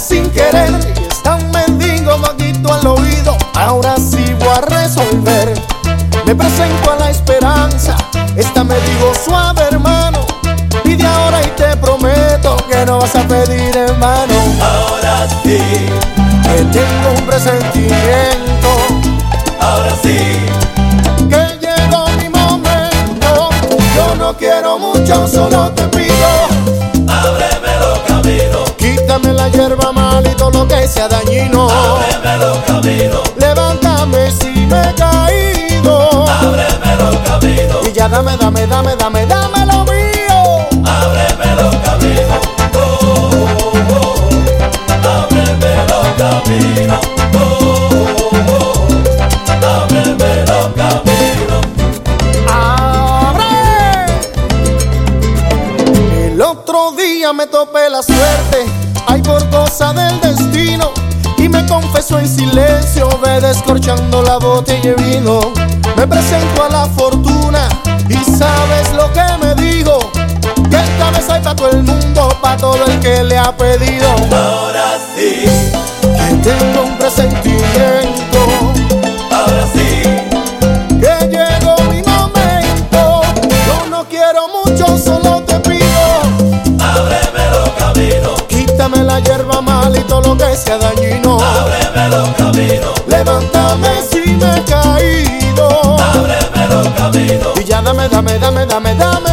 sin querer y está un mendigo vaguito al oído. Ahora sí voy a resolver. Me presento a la esperanza. Esta me dijo suave, hermano. Pide ahora y te prometo que no vas a pedir en vano. Ahora sí, que tengo un presentimiento. ahora sí, que llegó mi momento. Yo no quiero mucho, solo te pido. ábreme los caminos, Quítame la hierba mal y todo lo que sea dañino. ábreme los caminos, Levántame si me he caído. ábreme los caminos, Y ya dame lo mío. ábreme los caminos, ábreme los caminos, ábreme los caminos. ¡Abre! El otro día me topé la suerte, ay, por cosa del destino, y me confesó en silencio, ve descorchando la botella de vino. Me presento a la fortuna y sabes lo que me dijo, que esta vez hay para todo el mundo, para todo el que le ha pedido. Ahora sí, Que tengo un presentimiento, ahora sí, que llegó mi momento. Yo no quiero mucho, solo te pido. ábreme los caminos, Quítame la hierba mal y todo lo que sea dañino. ábreme los caminos, Levántame si me he caído. ábreme los caminos. Y ya dame